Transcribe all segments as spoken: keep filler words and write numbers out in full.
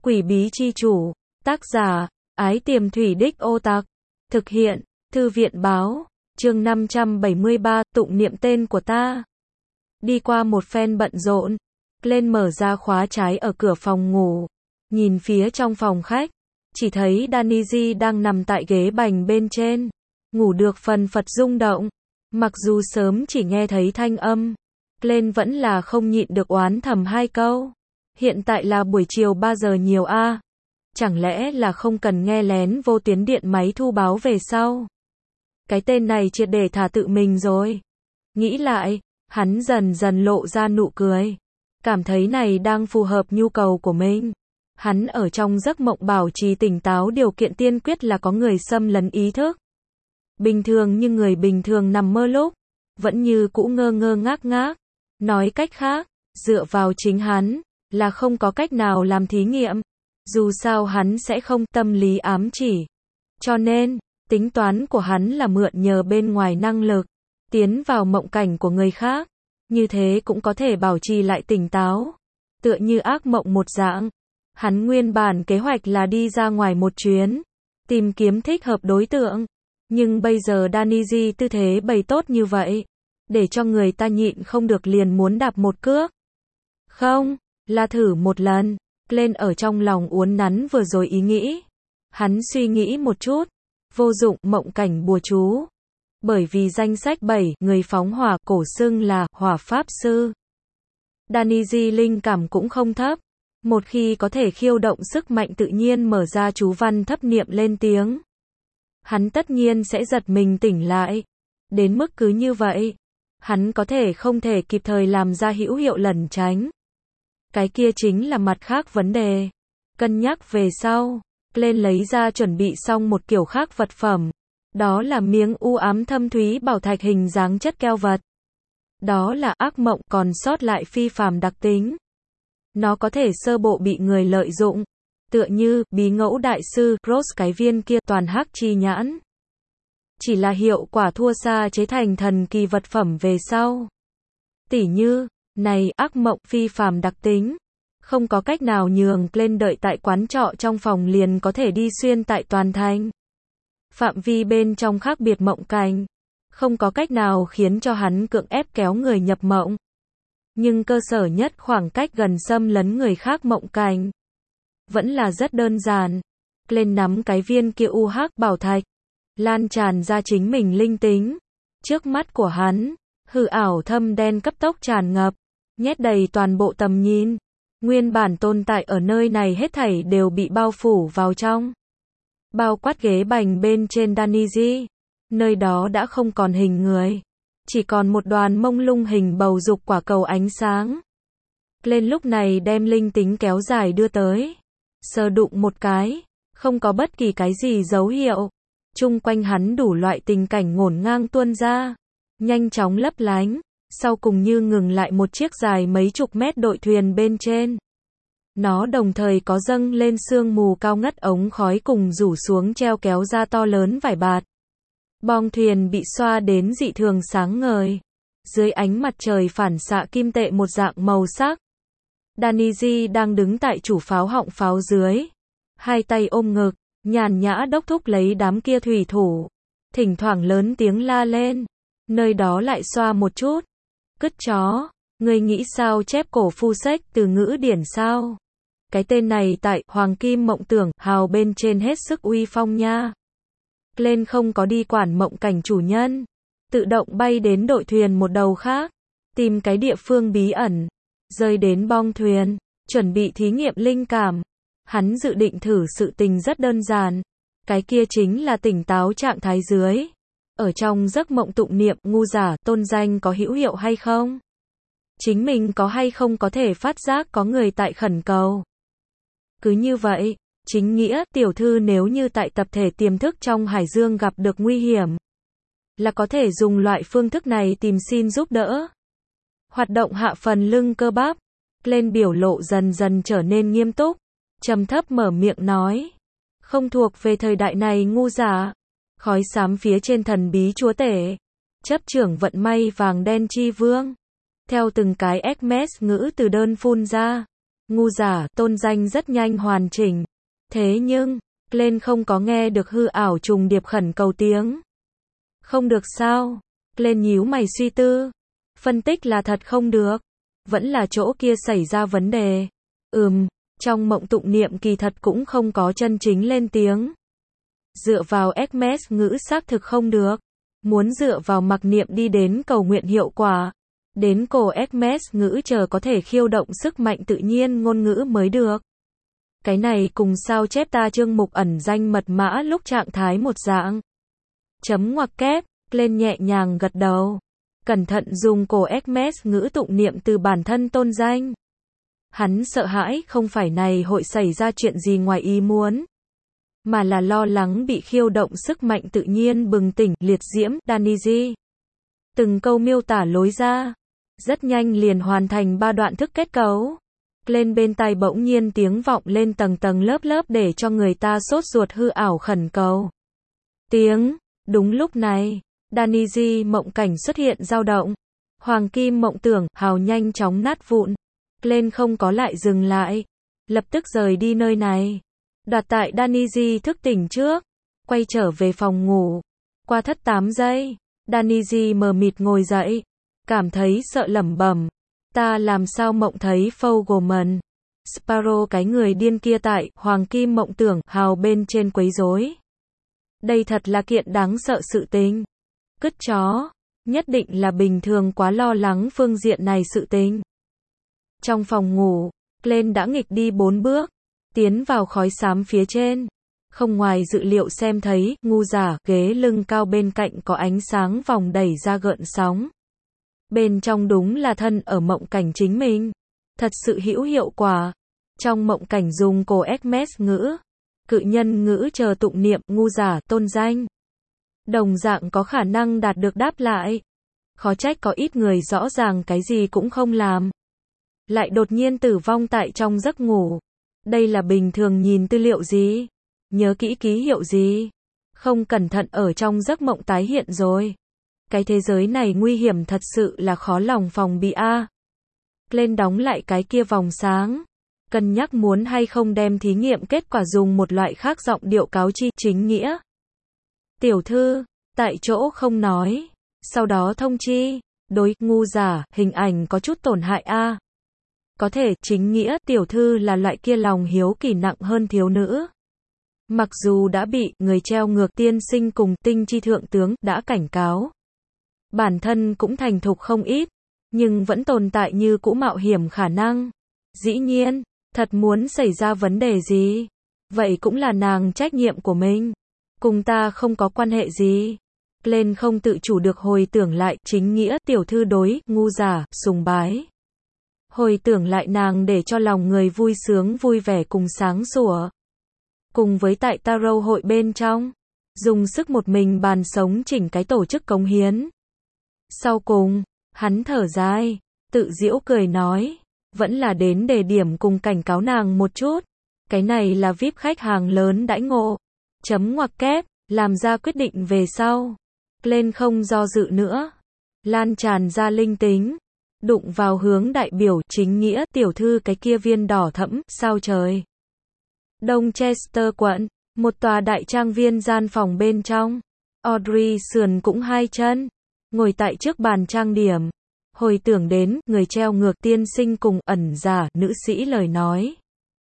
Quỷ bí chi chủ, tác giả, Ái Tiềm Thủy Đích Ô Tạc, thực hiện, Thư viện báo, chương năm trăm bảy mươi ba, tụng niệm tên của ta. Đi qua một phen bận rộn, lên mở ra khóa trái ở cửa phòng ngủ, nhìn phía trong phòng khách, chỉ thấy Daniji đang nằm tại ghế bành bên trên, ngủ được phần phật rung động, mặc dù sớm chỉ nghe thấy thanh âm, lên vẫn là không nhịn được oán thầm hai câu. Hiện tại là buổi chiều ba giờ nhiều a, à? Chẳng lẽ là không cần nghe lén vô tuyến điện máy thu báo về sau? Cái tên này triệt để thả tự mình rồi. Nghĩ lại, hắn dần dần lộ ra nụ cười, cảm thấy này đang phù hợp nhu cầu của mình. Hắn ở trong giấc mộng bảo trì tỉnh táo, điều kiện tiên quyết là có người xâm lấn ý thức. Bình thường như người bình thường nằm mơ lúc, vẫn như cũ ngơ ngơ ngác ngác. Nói cách khác, dựa vào chính hắn, là không có cách nào làm thí nghiệm. Dù sao hắn sẽ không tâm lý ám chỉ. Cho nên, tính toán của hắn là mượn nhờ bên ngoài năng lực, tiến vào mộng cảnh của người khác. Như thế cũng có thể bảo trì lại tỉnh táo. Tựa như ác mộng một dạng. Hắn nguyên bản kế hoạch là đi ra ngoài một chuyến, tìm kiếm thích hợp đối tượng. Nhưng bây giờ Daniji tư thế bày tốt như vậy, để cho người ta nhịn không được liền muốn đạp một cước. Không, là thử một lần. Lên ở trong lòng uốn nắn vừa rồi ý nghĩ. Hắn suy nghĩ một chút, vô dụng mộng cảnh bùa chú. Bởi vì danh sách bảy người phóng hỏa cổ xưng là hỏa pháp sư. Daniji linh cảm cũng không thấp. Một khi có thể khiêu động sức mạnh tự nhiên mở ra chú văn thấp niệm lên tiếng, hắn tất nhiên sẽ giật mình tỉnh lại. Đến mức cứ như vậy, hắn có thể không thể kịp thời làm ra hữu hiệu lẩn tránh. Cái kia chính là mặt khác vấn đề. Cân nhắc về sau, lên lấy ra chuẩn bị xong một kiểu khác vật phẩm. Đó là miếng u ám thâm thúy bảo thạch hình dáng chất keo vật. Đó là ác mộng còn sót lại phi phàm đặc tính. Nó có thể sơ bộ bị người lợi dụng. Tựa như, bí ngẫu đại sư, Rose cái viên kia toàn hắc chi nhãn. Chỉ là hiệu quả thua xa chế thành thần kỳ vật phẩm về sau. Tỉ như, này, ác mộng phi phàm đặc tính. Không có cách nào nhường lên đợi tại quán trọ trong phòng liền có thể đi xuyên tại toàn thành. Phạm vi bên trong khác biệt mộng cảnh. Không có cách nào khiến cho hắn cưỡng ép kéo người nhập mộng. Nhưng cơ sở nhất khoảng cách gần xâm lấn người khác mộng cảnh. Vẫn là rất đơn giản. Lên nắm cái viên kia u hắc bảo thạch. Lan tràn ra chính mình linh tính. Trước mắt của hắn, hư ảo thâm đen cấp tốc tràn ngập. Nhét đầy toàn bộ tầm nhìn. Nguyên bản tồn tại ở nơi này hết thảy đều bị bao phủ vào trong. Bao quát ghế bành bên trên Daniji. Nơi đó đã không còn hình người. Chỉ còn một đoàn mông lung hình bầu dục quả cầu ánh sáng. Lên lúc này đem linh tính kéo dài đưa tới. Sờ đụng một cái. Không có bất kỳ cái gì dấu hiệu. Chung quanh hắn đủ loại tình cảnh ngổn ngang tuôn ra. Nhanh chóng lấp lánh. Sau cùng như ngừng lại một chiếc dài mấy chục mét đội thuyền bên trên. Nó đồng thời có dâng lên sương mù cao ngất ống khói cùng rủ xuống treo kéo ra to lớn vải bạt. Bong thuyền bị xoa đến dị thường sáng ngời. Dưới ánh mặt trời phản xạ kim tệ một dạng màu sắc. Daniji đang đứng tại chủ pháo họng pháo dưới. Hai tay ôm ngực, nhàn nhã đốc thúc lấy đám kia thủy thủ. Thỉnh thoảng lớn tiếng la lên. Nơi đó lại xoa một chút. Cứt chó, ngươi nghĩ sao chép cổ phu sách từ ngữ điển sao? Cái tên này tại Hoàng Kim Mộng Tưởng Hào bên trên hết sức uy phong nha. Lên không có đi quản mộng cảnh chủ nhân. Tự động bay đến đội thuyền một đầu khác. Tìm cái địa phương bí ẩn. Rơi đến bong thuyền. Chuẩn bị thí nghiệm linh cảm. Hắn dự định thử sự tình rất đơn giản. Cái kia chính là tỉnh táo trạng thái dưới. Ở trong giấc mộng tụng niệm ngu giả tôn danh có hữu hiệu hay không? Chính mình có hay không có thể phát giác có người tại khẩn cầu? Cứ như vậy, chính nghĩa tiểu thư nếu như tại tập thể tiềm thức trong hải dương gặp được nguy hiểm, là có thể dùng loại phương thức này tìm xin giúp đỡ. Hoạt động hạ phần lưng cơ bắp, lên biểu lộ dần dần trở nên nghiêm túc, trầm thấp mở miệng nói. Không thuộc về thời đại này ngu giả. Khói xám phía trên thần bí chúa tể. Chấp trưởng vận may vàng đen chi vương. Theo từng cái Hermes ngữ từ đơn phun ra. ngu giả, tôn danh rất nhanh hoàn chỉnh. Thế nhưng, Glenn không có nghe được hư ảo trùng điệp khẩn cầu tiếng. Không được sao? Glenn nhíu mày suy tư. Phân tích là thật không được. Vẫn là chỗ kia xảy ra vấn đề. Ừm, trong mộng tụng niệm kỳ thật cũng không có chân chính lên tiếng. Dựa vào Hermes ngữ xác thực không được. Muốn dựa vào mặc niệm đi đến cầu nguyện hiệu quả. Đến cổ Hermes ngữ chờ có thể khiêu động sức mạnh tự nhiên ngôn ngữ mới được. Cái này cùng sao chép ta chương mục ẩn danh mật mã lúc trạng thái một dạng. Chấm ngoặc kép, lên nhẹ nhàng gật đầu. Cẩn thận dùng cổ Hermes ngữ tụng niệm từ bản thân tôn danh. Hắn sợ hãi không phải này hội xảy ra chuyện gì ngoài ý muốn. Mà là lo lắng bị khiêu động sức mạnh tự nhiên bừng tỉnh, liệt diễm, Daniji. Từng câu miêu tả lối ra. Rất nhanh liền hoàn thành ba đoạn thức kết cấu. Lên bên tai bỗng nhiên tiếng vọng lên tầng tầng lớp lớp để cho người ta sốt ruột hư ảo khẩn cầu. Tiếng, đúng lúc này, Daniji mộng cảnh xuất hiện dao động. Hoàng kim mộng tưởng, hào nhanh chóng nát vụn. Lên không có lại dừng lại. Lập tức rời đi nơi này. Đoạt tại Daniji thức tỉnh trước. Quay trở về phòng ngủ. Qua thất tám giây. Daniji mờ mịt ngồi dậy. Cảm thấy sợ lẩm bẩm. Ta làm sao mộng thấy Fogelman. Sparrow cái người điên kia tại Hoàng kim mộng tưởng hào bên trên quấy rối. Đây thật là kiện đáng sợ sự tình. Cứt chó. Nhất định là bình thường quá lo lắng phương diện này sự tình. Trong phòng ngủ, Glenn đã nghịch đi bốn bước. Tiến vào khói xám phía trên. Không ngoài dự liệu xem thấy, ngu giả, ghế lưng cao bên cạnh có ánh sáng vòng đẩy ra gợn sóng. Bên trong đúng là thân ở mộng cảnh chính mình. Thật sự hữu hiệu quả. Trong mộng cảnh dùng cổ Hermes ngữ. Cự nhân ngữ chờ tụng niệm, ngu giả, tôn danh. Đồng dạng có khả năng đạt được đáp lại. Khó trách có ít người rõ ràng cái gì cũng không làm. Lại đột nhiên tử vong tại trong giấc ngủ. Đây là bình thường nhìn tư liệu gì? Nhớ kỹ ký hiệu gì? Không cẩn thận ở trong giấc mộng tái hiện rồi. Cái thế giới này nguy hiểm thật sự là khó lòng phòng bị a. Lên đóng lại cái kia vòng sáng. Cân nhắc muốn hay không đem thí nghiệm kết quả dùng một loại khác giọng điệu cáo chi chính nghĩa. Tiểu thư, tại chỗ không nói. Sau đó thông chi. Đối, ngu giả, hình ảnh có chút tổn hại a. Có thể, chính nghĩa, tiểu thư là loại kia lòng hiếu kỳ nặng hơn thiếu nữ. Mặc dù đã bị, người treo ngược tiên sinh cùng tinh chi thượng tướng, đã cảnh cáo. Bản thân cũng thành thục không ít, nhưng vẫn tồn tại như cũ mạo hiểm khả năng. Dĩ nhiên, thật muốn xảy ra vấn đề gì, vậy cũng là nàng trách nhiệm của mình. Cùng ta không có quan hệ gì. Lên không tự chủ được hồi tưởng lại, chính nghĩa, tiểu thư đối, ngu giả, sùng bái. Hồi tưởng lại nàng để cho lòng người vui sướng vui vẻ cùng sáng sủa. Cùng với tại Tarot hội bên trong, dùng sức một mình bàn sống chỉnh cái tổ chức cống hiến. Sau cùng, hắn thở dài, tự giễu cười nói, vẫn là đến đề điểm cùng cảnh cáo nàng một chút. Cái này là vi ai pi khách hàng lớn đãi ngộ. Chấm ngoặc kép, làm ra quyết định về sau. Lên không do dự nữa. Lan tràn ra linh tính. Đụng vào hướng đại biểu chính nghĩa tiểu thư cái kia viên đỏ thẫm, sao trời. Đông Chester quận, một tòa đại trang viên gian phòng bên trong. Audrey sườn cũng hai chân, ngồi tại trước bàn trang điểm. Hồi tưởng đến, người treo ngược tiên sinh cùng ẩn giả, nữ sĩ lời nói.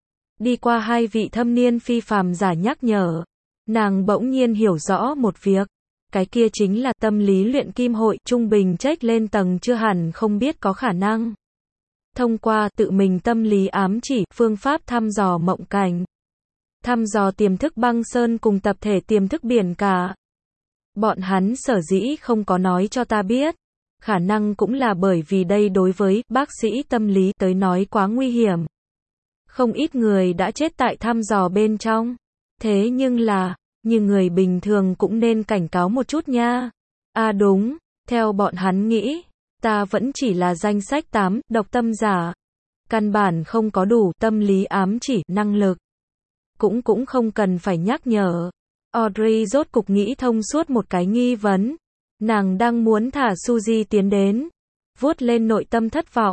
Đi qua hai vị thâm niên phi phàm giả nhắc nhở. Nàng bỗng nhiên hiểu rõ một việc. Cái kia chính là tâm lý luyện kim hội, trung bình check lên tầng chưa hẳn không biết có khả năng. Thông qua tự mình tâm lý ám chỉ, phương pháp thăm dò mộng cảnh. Thăm dò tiềm thức băng sơn cùng tập thể tiềm thức biển cả. Bọn hắn sở dĩ không có nói cho ta biết. Khả năng cũng là bởi vì đây đối với bác sĩ tâm lý tới nói quá nguy hiểm. Không ít người đã chết tại thăm dò bên trong. Thế nhưng là, như người bình thường cũng nên cảnh cáo một chút nha. À đúng, theo bọn hắn nghĩ, ta vẫn chỉ là danh sách tám, độc tâm giả. Căn bản không có đủ tâm lý ám chỉ, năng lực. Cũng cũng không cần phải nhắc nhở. Audrey rốt cục nghĩ thông suốt một cái nghi vấn. Nàng đang muốn thả Suzy tiến đến. Vuốt lên nội tâm thất vọng.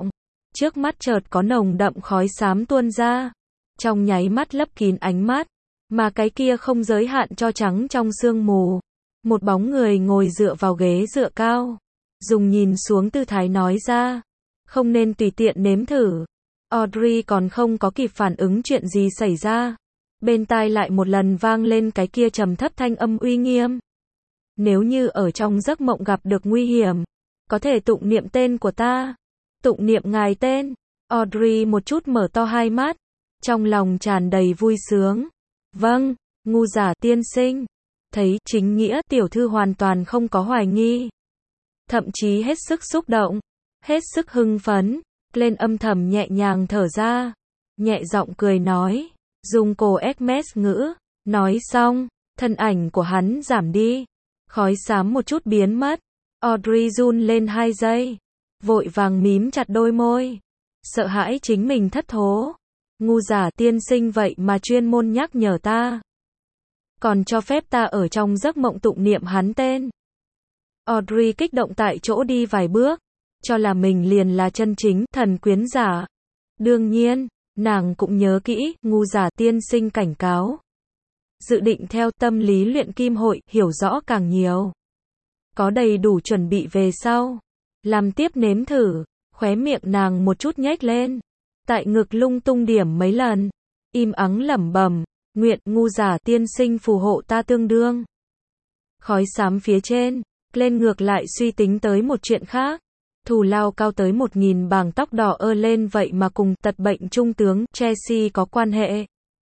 Trước mắt chợt có nồng đậm khói xám tuôn ra, trong nháy mắt lấp kín ánh mắt, mà cái kia không giới hạn cho trắng trong sương mù. Một bóng người ngồi dựa vào ghế dựa cao, dùng nhìn xuống tư thái nói ra, không nên tùy tiện nếm thử. Audrey còn không có kịp phản ứng chuyện gì xảy ra, bên tai lại một lần vang lên cái kia trầm thấp thanh âm uy nghiêm. Nếu như ở trong giấc mộng gặp được nguy hiểm, có thể tụng niệm tên của ta. Tụng niệm ngài tên. Audrey một chút mở to hai mắt, trong lòng tràn đầy vui sướng. Vâng, ngu giả tiên sinh. Thấy chính nghĩa tiểu thư hoàn toàn không có hoài nghi, thậm chí hết sức xúc động, hết sức hưng phấn, lên âm thầm nhẹ nhàng thở ra, nhẹ giọng cười nói, dùng cổ Hermes ngữ. Nói xong, thân ảnh của hắn giảm đi, khói xám một chút biến mất. Audrey run lên hai giây, vội vàng mím chặt đôi môi, sợ hãi chính mình thất thố. Ngu giả tiên sinh vậy mà chuyên môn nhắc nhở ta, còn cho phép ta ở trong giấc mộng tụng niệm hắn tên. Audrey kích động tại chỗ đi vài bước, cho là mình liền là chân chính thần quyến giả. Đương nhiên, nàng cũng nhớ kỹ, ngu giả tiên sinh cảnh cáo. Dự định theo tâm lý luyện kim hội, hiểu rõ càng nhiều. Có đầy đủ chuẩn bị về sau. Làm tiếp nếm thử, khóe miệng nàng một chút nhếch lên. Tại ngực lung tung điểm mấy lần. Im ắng lẩm bẩm, nguyện ngu giả tiên sinh phù hộ ta tương đương. Khói xám phía trên, lên ngược lại suy tính tới một chuyện khác. Thù lao cao tới một nghìn bảng tóc đỏ ơ lên vậy mà cùng tật bệnh trung tướng Chelsea có quan hệ.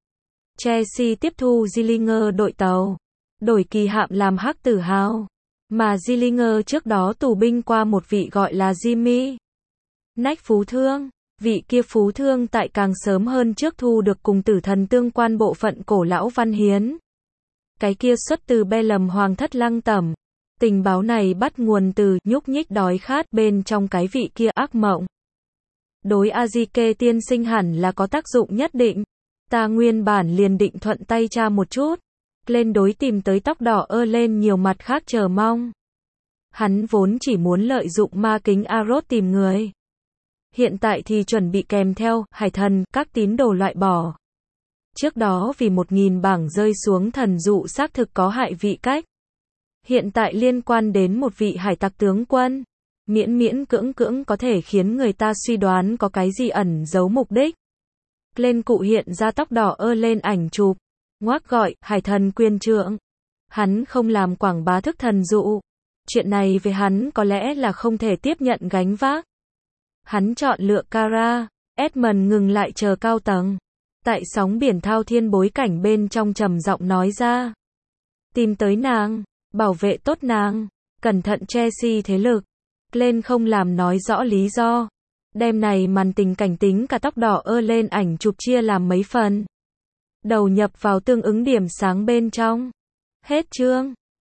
Chelsea tiếp thu Gillinger đội tàu, đổi kỳ hạm làm hắc tử hào. Mà Gillinger trước đó tù binh qua một vị gọi là Jimmy Nách phú thương. Vị kia phú thương tại càng sớm hơn trước thu được cùng tử thần tương quan bộ phận cổ lão văn hiến. Cái kia xuất từ Bellum hoàng thất lăng tẩm. Tình báo này bắt nguồn từ nhúc nhích đói khát bên trong cái vị kia ác mộng. Đối Azike tiên sinh hẳn là có tác dụng nhất định. Ta nguyên bản liền định thuận tay tra một chút. Lên đối tìm tới tóc đỏ ơ lên nhiều mặt khác chờ mong. Hắn vốn chỉ muốn lợi dụng ma kính Arrow tìm người. Hiện tại thì chuẩn bị kèm theo, hải thần, các tín đồ loại bỏ. Trước đó vì một nghìn bảng rơi xuống thần dụ xác thực có hại vị cách. Hiện tại liên quan đến một vị hải tặc tướng quân. Miễn miễn cưỡng cưỡng có thể khiến người ta suy đoán có cái gì ẩn giấu mục đích. Lên cụ hiện ra tóc đỏ ơ lên ảnh chụp. Ngoác gọi, hải thần quyền trượng. Hắn không làm quảng bá thức thần dụ. Chuyện này về hắn có lẽ là không thể tiếp nhận gánh vác. Hắn chọn lựa Kara. Edmund ngừng lại chờ cao tầng. Tại sóng biển thao thiên bối cảnh bên trong trầm giọng nói ra. Tìm tới nàng, bảo vệ tốt nàng, cẩn thận Chelsea thế lực. Lên không làm nói rõ lý do. Đêm này màn tình cảnh tính cả tóc đỏ ơ lên ảnh chụp chia làm mấy phần. Đầu nhập vào tương ứng điểm sáng bên trong. Hết chương.